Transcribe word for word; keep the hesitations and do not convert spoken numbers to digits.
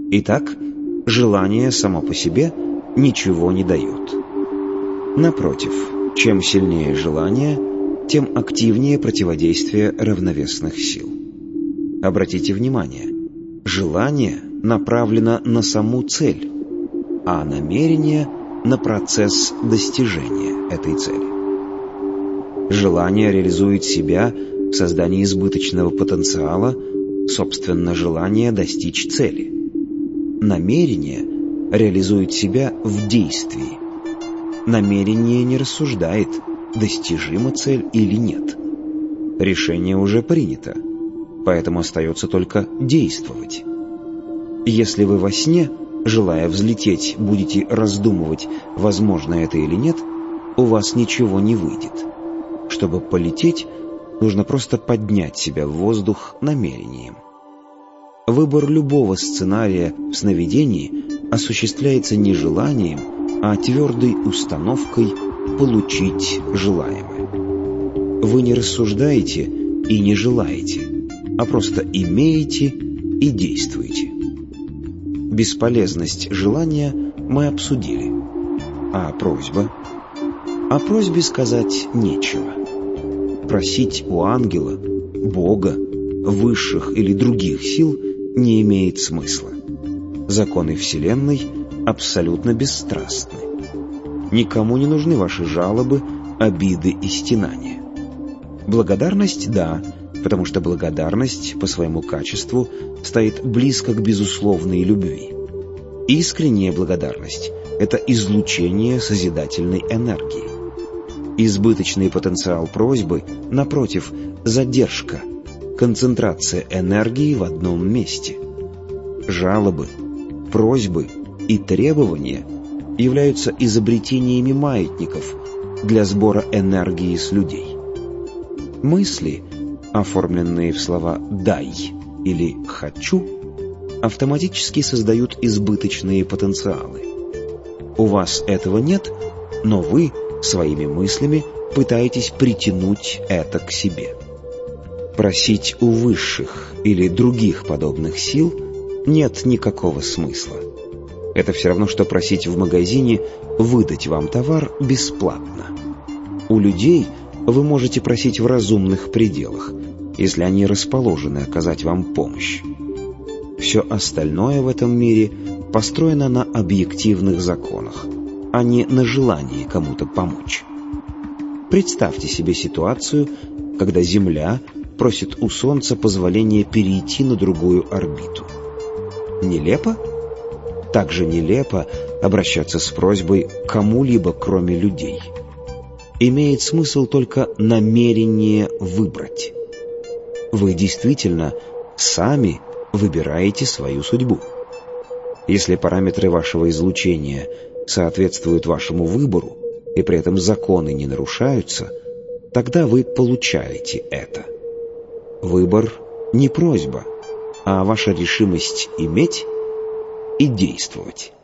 Итак, желание само по себе ничего не дает. Напротив, чем сильнее желание, тем активнее противодействие равновесных сил. Обратите внимание, желание направлено на саму цель, а намерение — на процесс достижения этой цели. Желание реализует себя в создании избыточного потенциала, собственно, желание достичь цели. Намерение реализует себя в действии. Намерение не рассуждает, достижима цель или нет. Решение уже принято, поэтому остается только действовать. Если вы во сне, желая взлететь, будете раздумывать, возможно это или нет, у вас ничего не выйдет. Чтобы полететь, нужно просто поднять себя в воздух намерением. Выбор любого сценария в сновидении осуществляется не желанием, а твердой установкой получить желаемое. Вы не рассуждаете и не желаете, а просто имеете и действуете. Бесполезность желания мы обсудили. А просьба? О просьбе сказать нечего. Просить у ангела, Бога, высших или других сил не имеет смысла. Законы Вселенной абсолютно бесстрастны. Никому не нужны ваши жалобы, обиды и стенания. Благодарность – да, потому что благодарность по своему качеству стоит близко к безусловной любви. Искренняя благодарность – это излучение созидательной энергии. Избыточный потенциал просьбы, напротив, задержка, концентрация энергии в одном месте. Жалобы, просьбы и требования являются изобретениями маятников для сбора энергии с людей. Мысли, оформленные в слова «дай» или «хочу», автоматически создают избыточные потенциалы. У вас этого нет, но вы своими мыслями пытаетесь притянуть это к себе. Просить у высших или других подобных сил нет никакого смысла. Это все равно, что просить в магазине выдать вам товар бесплатно. У людей вы можете просить в разумных пределах, если они расположены оказать вам помощь. Все остальное в этом мире построено на объективных законах, а не на желании кому-то помочь. Представьте себе ситуацию, когда Земля просит у Солнца позволения перейти на другую орбиту. Нелепо? Так же нелепо обращаться с просьбой к кому-либо, кроме людей. Имеет смысл только намерение выбрать. Вы действительно сами выбираете свою судьбу. Если параметры вашего излучения соответствуют вашему выбору, и при этом законы не нарушаются, тогда вы получаете это. Выбор не просьба, а ваша решимость иметь и действовать.